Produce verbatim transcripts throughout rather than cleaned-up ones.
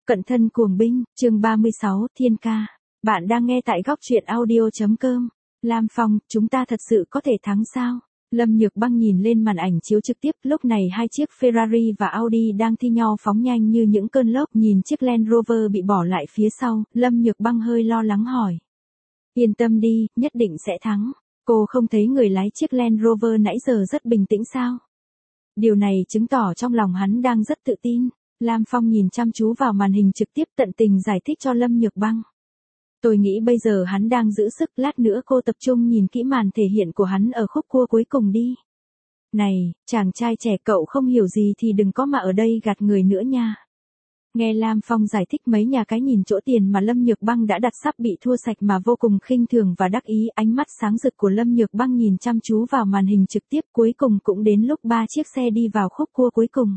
Cận thân cuồng binh, chương ba mươi sáu, Thiên ca. Bạn đang nghe tại góc truyện audio.com. Lam Phong, chúng ta thật sự có thể thắng sao? Lâm Nhược Băng nhìn lên màn ảnh chiếu trực tiếp, lúc này hai chiếc Ferrari và Audi đang thi nhau phóng nhanh như những cơn lốc, nhìn chiếc Land Rover bị bỏ lại phía sau, Lâm Nhược Băng hơi lo lắng hỏi. Yên tâm đi, nhất định sẽ thắng. Cô không thấy người lái chiếc Land Rover nãy giờ rất bình tĩnh sao? Điều này chứng tỏ trong lòng hắn đang rất tự tin. Lam Phong nhìn chăm chú vào màn hình trực tiếp, tận tình giải thích cho Lâm Nhược Băng. Tôi nghĩ bây giờ hắn đang giữ sức, lát nữa cô tập trung nhìn kỹ màn thể hiện của hắn ở khúc cua cuối cùng đi. Này, chàng trai trẻ, cậu không hiểu gì thì đừng có mà ở đây gạt người nữa nha. Nghe Lam Phong giải thích mấy nhà cái nhìn chỗ tiền mà Lâm Nhược Băng đã đặt sắp bị thua sạch mà vô cùng khinh thường và đắc ý, ánh mắt sáng rực của Lâm Nhược Băng nhìn chăm chú vào màn hình trực tiếp, cuối cùng cũng đến lúc ba chiếc xe đi vào khúc cua cuối cùng.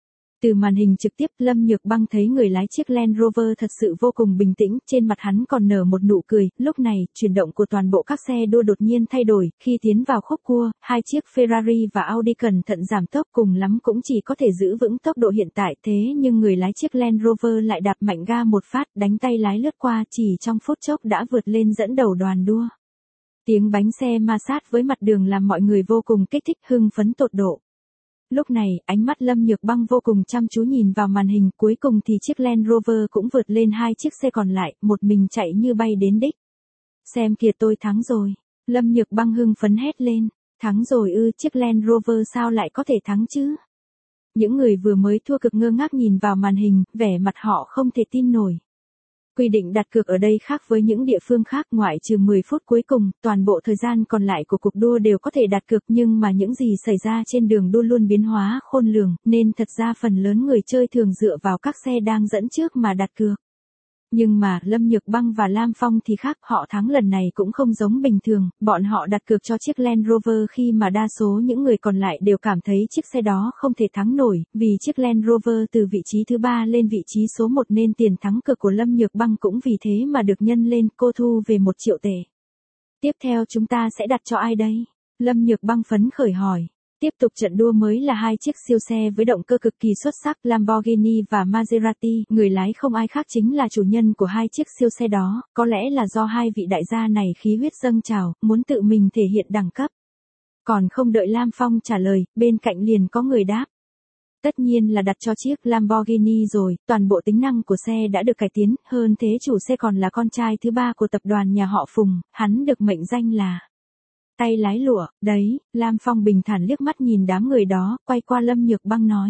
Từ màn hình trực tiếp, Lâm Nhược Băng thấy người lái chiếc Land Rover thật sự vô cùng bình tĩnh, trên mặt hắn còn nở một nụ cười. Lúc này, chuyển động của toàn bộ các xe đua đột nhiên thay đổi, khi tiến vào khúc cua, hai chiếc Ferrari và Audi cẩn thận giảm tốc, cùng lắm cũng chỉ có thể giữ vững tốc độ hiện tại, thế nhưng người lái chiếc Land Rover lại đạp mạnh ga một phát, đánh tay lái lướt qua, chỉ trong phút chốc đã vượt lên dẫn đầu đoàn đua. Tiếng bánh xe ma sát với mặt đường làm mọi người vô cùng kích thích, hưng phấn tột độ. Lúc này, ánh mắt Lâm Nhược Băng vô cùng chăm chú nhìn vào màn hình, cuối cùng thì chiếc Land Rover cũng vượt lên hai chiếc xe còn lại, một mình chạy như bay đến đích. Xem kìa, tôi thắng rồi. Lâm Nhược Băng hưng phấn hét lên. Thắng rồi ư? Chiếc Land Rover sao lại có thể thắng chứ? Những người vừa mới thua cực ngơ ngác nhìn vào màn hình, vẻ mặt họ không thể tin nổi. Quy định đặt cược ở đây khác với những địa phương khác, ngoại trừ mười phút cuối cùng, toàn bộ thời gian còn lại của cuộc đua đều có thể đặt cược, nhưng mà những gì xảy ra trên đường đua luôn biến hóa khôn lường, nên thật ra phần lớn người chơi thường dựa vào các xe đang dẫn trước mà đặt cược. Nhưng mà, Lâm Nhược Băng và Lam Phong thì khác, họ thắng lần này cũng không giống bình thường, bọn họ đặt cược cho chiếc Land Rover khi mà đa số những người còn lại đều cảm thấy chiếc xe đó không thể thắng nổi, vì chiếc Land Rover từ vị trí thứ ba lên vị trí số một nên tiền thắng cược của Lâm Nhược Băng cũng vì thế mà được nhân lên, cô thu về một triệu tệ. Tiếp theo chúng ta sẽ đặt cho ai đây? Lâm Nhược Băng phấn khởi hỏi. Tiếp tục trận đua mới là hai chiếc siêu xe với động cơ cực kỳ xuất sắc, Lamborghini và Maserati, người lái không ai khác chính là chủ nhân của hai chiếc siêu xe đó, có lẽ là do hai vị đại gia này khí huyết dâng trào, muốn tự mình thể hiện đẳng cấp. Còn không đợi Lam Phong trả lời, bên cạnh liền có người đáp. Tất nhiên là đặt cho chiếc Lamborghini rồi, toàn bộ tính năng của xe đã được cải tiến, hơn thế chủ xe còn là con trai thứ ba của tập đoàn nhà họ Phùng, hắn được mệnh danh là tay lái lụa. Đấy, Lam Phong bình thản liếc mắt nhìn đám người đó, quay qua Lâm Nhược Băng nói.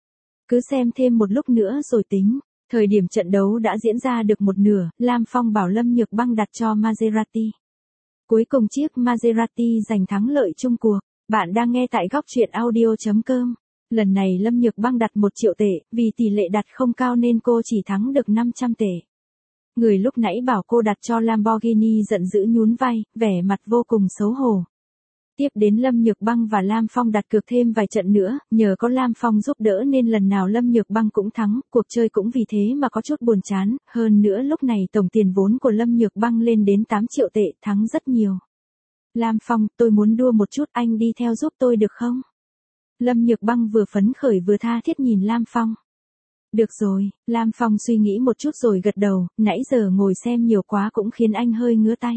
Cứ xem thêm một lúc nữa rồi tính. Thời điểm trận đấu đã diễn ra được một nửa, Lam Phong bảo Lâm Nhược Băng đặt cho Maserati. Cuối cùng chiếc Maserati giành thắng lợi chung cuộc. Bạn đang nghe tại góc truyện audio.com. Lần này Lâm Nhược Băng đặt một triệu tệ, vì tỷ lệ đặt không cao nên cô chỉ thắng được năm trăm tệ. Người lúc nãy bảo cô đặt cho Lamborghini giận dữ nhún vai, vẻ mặt vô cùng xấu hổ. Tiếp đến Lâm Nhược Băng và Lam Phong đặt cược thêm vài trận nữa, nhờ có Lam Phong giúp đỡ nên lần nào Lâm Nhược Băng cũng thắng, cuộc chơi cũng vì thế mà có chút buồn chán, hơn nữa lúc này tổng tiền vốn của Lâm Nhược Băng lên đến tám triệu tệ, thắng rất nhiều. Lam Phong, tôi muốn đua một chút, anh đi theo giúp tôi được không? Lâm Nhược Băng vừa phấn khởi vừa tha thiết nhìn Lam Phong. Được rồi, Lam Phong suy nghĩ một chút rồi gật đầu, nãy giờ ngồi xem nhiều quá cũng khiến anh hơi ngứa tay.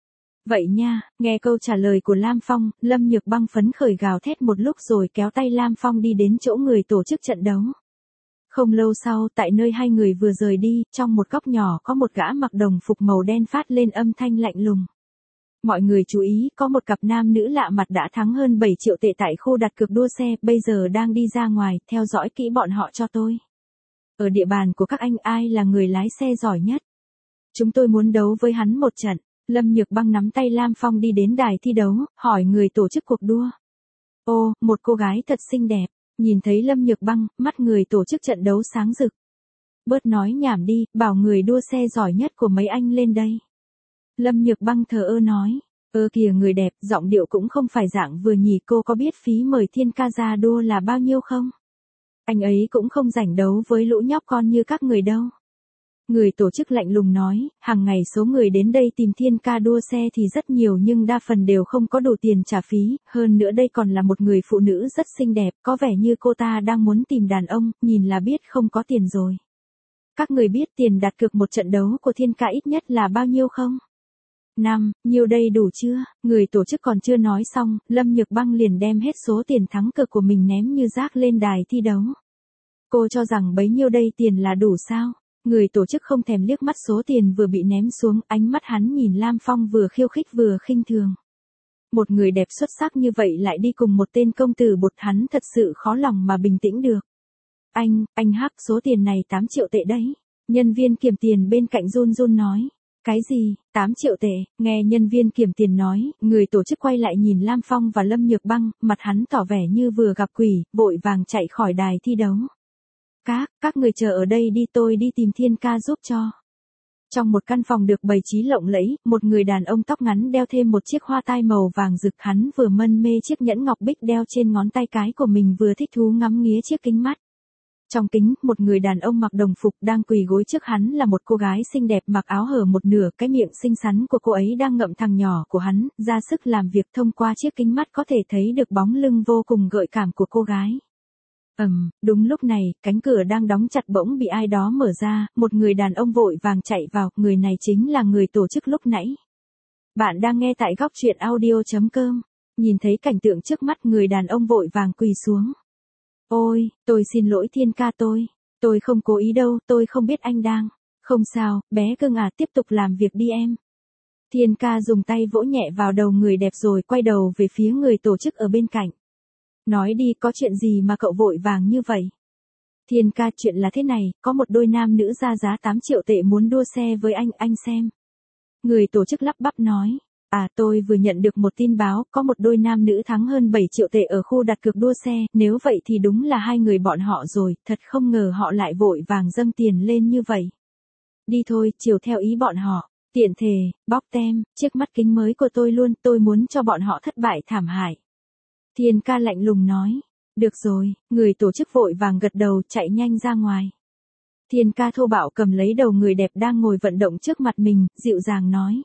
Vậy nha, nghe câu trả lời của Lam Phong, Lâm Nhược Băng phấn khởi gào thét một lúc rồi kéo tay Lam Phong đi đến chỗ người tổ chức trận đấu. Không lâu sau, tại nơi hai người vừa rời đi, trong một góc nhỏ có một gã mặc đồng phục màu đen phát lên âm thanh lạnh lùng. Mọi người chú ý, có một cặp nam nữ lạ mặt đã thắng hơn bảy triệu tệ tại khu đặt cược đua xe, bây giờ đang đi ra ngoài, theo dõi kỹ bọn họ cho tôi. Ở địa bàn của các anh ai là người lái xe giỏi nhất? Chúng tôi muốn đấu với hắn một trận. Lâm Nhược Băng nắm tay Lam Phong đi đến đài thi đấu, hỏi người tổ chức cuộc đua. Ô, một cô gái thật xinh đẹp. Nhìn thấy Lâm Nhược Băng, mắt người tổ chức trận đấu sáng rực. Bớt nói nhảm đi, bảo người đua xe giỏi nhất của mấy anh lên đây. Lâm Nhược Băng thờ ơ nói. Ơ kìa người đẹp, giọng điệu cũng không phải dạng vừa nhỉ, cô có biết phí mời Thiên ca ra đua là bao nhiêu không? Anh ấy cũng không rảnh đấu với lũ nhóc con như các người đâu. Người tổ chức lạnh lùng nói, hàng ngày số người đến đây tìm Thiên ca đua xe thì rất nhiều nhưng đa phần đều không có đủ tiền trả phí, hơn nữa đây còn là một người phụ nữ rất xinh đẹp, có vẻ như cô ta đang muốn tìm đàn ông, nhìn là biết không có tiền rồi. Các người biết tiền đặt cược một trận đấu của Thiên Ca ít nhất là bao nhiêu không? Năm, nhiêu đây đủ chưa? Người tổ chức còn chưa nói xong, Lâm Nhược Băng liền đem hết số tiền thắng cược của mình ném như rác lên đài thi đấu. Cô cho rằng bấy nhiêu đây tiền là đủ sao? Người tổ chức không thèm liếc mắt số tiền vừa bị ném xuống, ánh mắt hắn nhìn Lam Phong vừa khiêu khích vừa khinh thường. Một người đẹp xuất sắc như vậy lại đi cùng một tên công tử bột, hắn thật sự khó lòng mà bình tĩnh được. Anh, anh Hắc, số tiền này tám triệu tệ đấy. Nhân viên kiểm tiền bên cạnh run run nói. Cái gì, tám triệu tệ? Nghe nhân viên kiểm tiền nói, người tổ chức quay lại nhìn Lam Phong và Lâm Nhược Băng, mặt hắn tỏ vẻ như vừa gặp quỷ, vội vàng chạy khỏi đài thi đấu. Các, các người chờ ở đây đi, tôi đi tìm Thiên Ca giúp cho. Trong một căn phòng được bày trí lộng lẫy, một người đàn ông tóc ngắn đeo thêm một chiếc hoa tai màu vàng rực, hắn vừa mân mê chiếc nhẫn ngọc bích đeo trên ngón tay cái của mình vừa thích thú ngắm nghía chiếc kính mắt. Trong kính, một người đàn ông mặc đồng phục đang quỳ gối trước hắn là một cô gái xinh đẹp mặc áo hở một nửa, cái miệng xinh xắn của cô ấy đang ngậm thằng nhỏ của hắn, ra sức làm việc, thông qua chiếc kính mắt có thể thấy được bóng lưng vô cùng gợi cảm của cô gái. Ầm, đúng lúc này, cánh cửa đang đóng chặt bỗng bị ai đó mở ra, một người đàn ông vội vàng chạy vào, người này chính là người tổ chức lúc nãy. Bạn đang nghe tại góc truyện audio chấm com. Nhìn thấy cảnh tượng trước mắt, người đàn ông vội vàng quỳ xuống. Ôi, tôi xin lỗi Thiên Ca, tôi, tôi không cố ý đâu, tôi không biết anh đang. Không sao, bé cưng à, tiếp tục làm việc đi em. Thiên Ca dùng tay vỗ nhẹ vào đầu người đẹp rồi quay đầu về phía người tổ chức ở bên cạnh. Nói đi, có chuyện gì mà cậu vội vàng như vậy? Thiên Ca, chuyện là thế này, có một đôi nam nữ ra giá tám triệu tệ muốn đua xe với anh, anh xem. Người tổ chức lắp bắp nói. À, tôi vừa nhận được một tin báo, có một đôi nam nữ thắng hơn bảy triệu tệ ở khu đặt cược đua xe, nếu vậy thì đúng là hai người bọn họ rồi, thật không ngờ họ lại vội vàng dâng tiền lên như vậy. Đi thôi, chiều theo ý bọn họ, tiện thể, bóc tem, chiếc mắt kính mới của tôi luôn, tôi muốn cho bọn họ thất bại thảm hại. Thiên Ca lạnh lùng nói, được rồi, người tổ chức vội vàng gật đầu chạy nhanh ra ngoài. Thiên Ca thô bạo cầm lấy đầu người đẹp đang ngồi vận động trước mặt mình, dịu dàng nói.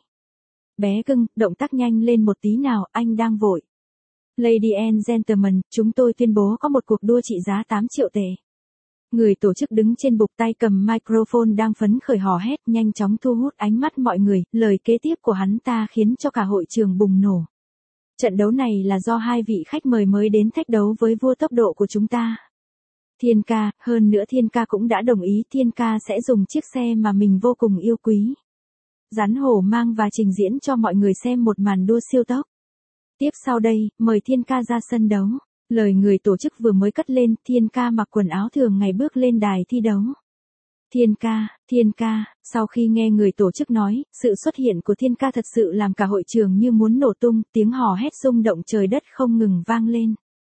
Bé cưng, động tác nhanh lên một tí nào, anh đang vội. Lady and gentlemen, chúng tôi tuyên bố có một cuộc đua trị giá tám triệu tệ. Người tổ chức đứng trên bục, tay cầm microphone đang phấn khởi hò hét, nhanh chóng thu hút ánh mắt mọi người, lời kế tiếp của hắn ta khiến cho cả hội trường bùng nổ. Trận đấu này là do hai vị khách mời mới đến thách đấu với vua tốc độ của chúng ta. Thiên Ca, hơn nữa Thiên Ca cũng đã đồng ý, Thiên Ca sẽ dùng chiếc xe mà mình vô cùng yêu quý. Rắn hổ mang và trình diễn cho mọi người xem một màn đua siêu tốc. Tiếp sau đây, mời Thiên Ca ra sân đấu. Lời người tổ chức vừa mới cất lên, Thiên Ca mặc quần áo thường ngày bước lên đài thi đấu. Thiên Ca, Thiên Ca, sau khi nghe người tổ chức nói, sự xuất hiện của Thiên Ca thật sự làm cả hội trường như muốn nổ tung, tiếng hò hét rung động trời đất không ngừng vang lên.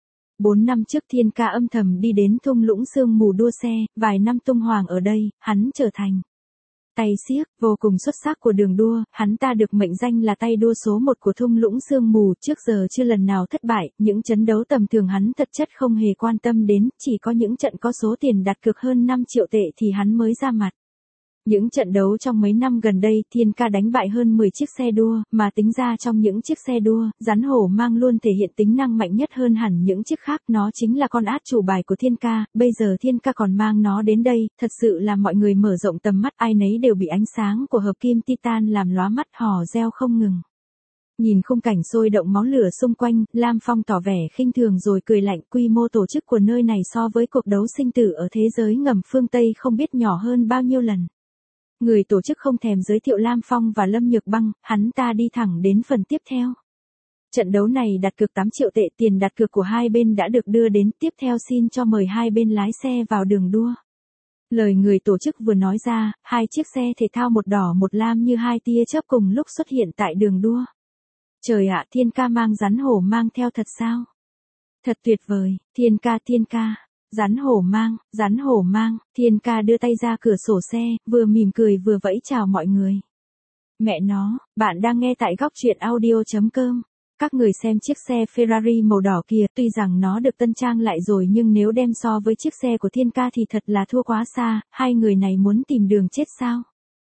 Bốn năm trước Thiên Ca âm thầm đi đến thung lũng sương mù đua xe, vài năm tung hoàng ở đây, hắn trở thành tay xiếc vô cùng xuất sắc của đường đua, hắn ta được mệnh danh là tay đua số một của thung lũng sương mù, trước giờ chưa lần nào thất bại, những trận đấu tầm thường hắn thật chất không hề quan tâm đến, chỉ có những trận có số tiền đặt cược hơn năm triệu tệ thì hắn mới ra mặt. Những trận đấu trong mấy năm gần đây, Thiên Ca đánh bại hơn mười chiếc xe đua, mà tính ra trong những chiếc xe đua, rắn hổ mang luôn thể hiện tính năng mạnh nhất hơn hẳn những chiếc khác, nó chính là con át chủ bài của Thiên Ca, bây giờ Thiên Ca còn mang nó đến đây, thật sự là mọi người mở rộng tầm mắt, ai nấy đều bị ánh sáng của hợp kim titan làm lóa mắt, hò reo không ngừng. Nhìn khung cảnh sôi động máu lửa xung quanh, Lam Phong tỏ vẻ khinh thường rồi cười lạnh, quy mô tổ chức của nơi này so với cuộc đấu sinh tử ở thế giới ngầm phương Tây không biết nhỏ hơn bao nhiêu lần. Người tổ chức không thèm giới thiệu Lam Phong và Lâm Nhược Băng, hắn ta đi thẳng đến phần tiếp theo. Trận đấu này đặt cược tám triệu tệ, tiền đặt cược của hai bên đã được đưa đến, tiếp theo xin cho mời hai bên lái xe vào đường đua. Lời người tổ chức vừa nói ra, hai chiếc xe thể thao một đỏ một lam như hai tia chớp cùng lúc xuất hiện tại đường đua. Trời ạ, Thiên Ca mang rắn hổ mang theo thật sao? Thật tuyệt vời, Thiên Ca, Thiên Ca. Rắn hổ mang, rắn hổ mang, Thiên Ca đưa tay ra cửa sổ xe, vừa mỉm cười vừa vẫy chào mọi người. Mẹ nó, bạn đang nghe tại góc truyện audio chấm com. Các người xem chiếc xe Ferrari màu đỏ kia, tuy rằng nó được tân trang lại rồi nhưng nếu đem so với chiếc xe của Thiên Ca thì thật là thua quá xa, hai người này muốn tìm đường chết sao?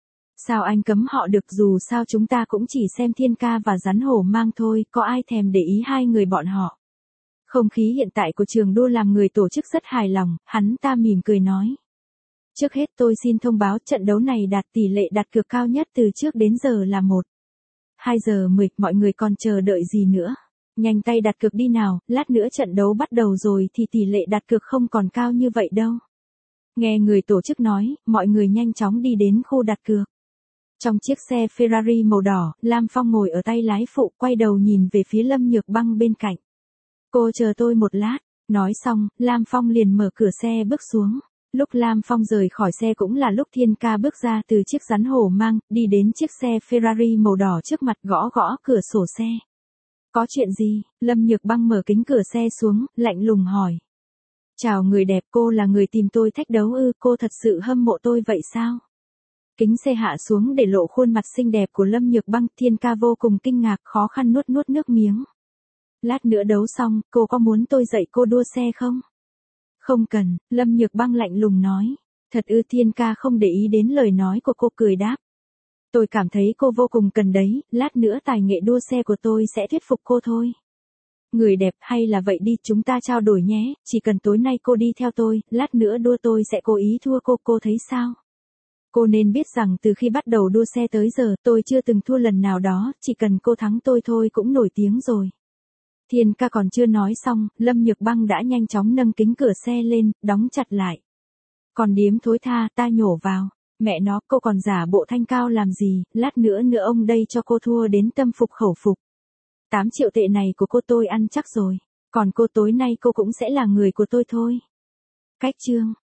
Sao anh cấm họ được, dù sao chúng ta cũng chỉ xem Thiên Ca và rắn hổ mang thôi, có ai thèm để ý hai người bọn họ. Không khí hiện tại của trường đua làm người tổ chức rất hài lòng, hắn ta mỉm cười nói. Trước hết tôi xin thông báo trận đấu này đạt tỷ lệ đặt cược cao nhất từ trước đến giờ là một. hai giờ mười, mọi người còn chờ đợi gì nữa? Nhanh tay đặt cược đi nào, lát nữa trận đấu bắt đầu rồi thì tỷ lệ đặt cược không còn cao như vậy đâu. Nghe người tổ chức nói, mọi người nhanh chóng đi đến khu đặt cược. Trong chiếc xe Ferrari màu đỏ, Lam Phong ngồi ở tay lái phụ, quay đầu nhìn về phía Lâm Nhược Băng bên cạnh. Cô chờ tôi một lát. Nói xong, Lam Phong liền mở cửa xe bước xuống. Lúc Lam Phong rời khỏi xe cũng là lúc Thiên Ca bước ra từ chiếc rắn hổ mang, đi đến chiếc xe Ferrari màu đỏ trước mặt, gõ gõ cửa sổ xe. Có chuyện gì? Lâm Nhược Băng mở kính cửa xe xuống, lạnh lùng hỏi. Chào người đẹp, cô là người tìm tôi thách đấu ư? Cô thật sự hâm mộ tôi vậy sao? Kính xe hạ xuống để lộ khuôn mặt xinh đẹp của Lâm Nhược Băng. Thiên Ca vô cùng kinh ngạc, khó khăn nuốt nuốt nước miếng. Lát nữa đấu xong, cô có muốn tôi dạy cô đua xe không? Không cần, Lâm Nhược Băng lạnh lùng nói. Thật ư? Thiên Ca không để ý đến lời nói của cô, cười đáp. Tôi cảm thấy cô vô cùng cần đấy, lát nữa tài nghệ đua xe của tôi sẽ thuyết phục cô thôi. Người đẹp, hay là vậy đi, chúng ta trao đổi nhé, chỉ cần tối nay cô đi theo tôi, lát nữa đua tôi sẽ cố ý thua cô, cô thấy sao? Cô nên biết rằng từ khi bắt đầu đua xe tới giờ, tôi chưa từng thua lần nào đó, chỉ cần cô thắng tôi thôi cũng nổi tiếng rồi. Thiên Ca còn chưa nói xong, Lâm Nhược Băng đã nhanh chóng nâng kính cửa xe lên, đóng chặt lại. Còn điếm thối tha, ta nhổ vào. Mẹ nó, cô còn giả bộ thanh cao làm gì, lát nữa nữa ông đây cho cô thua đến tâm phục khẩu phục. tám triệu tệ này của cô tôi ăn chắc rồi. Còn cô tối nay cô cũng sẽ là người của tôi thôi. Cách chương.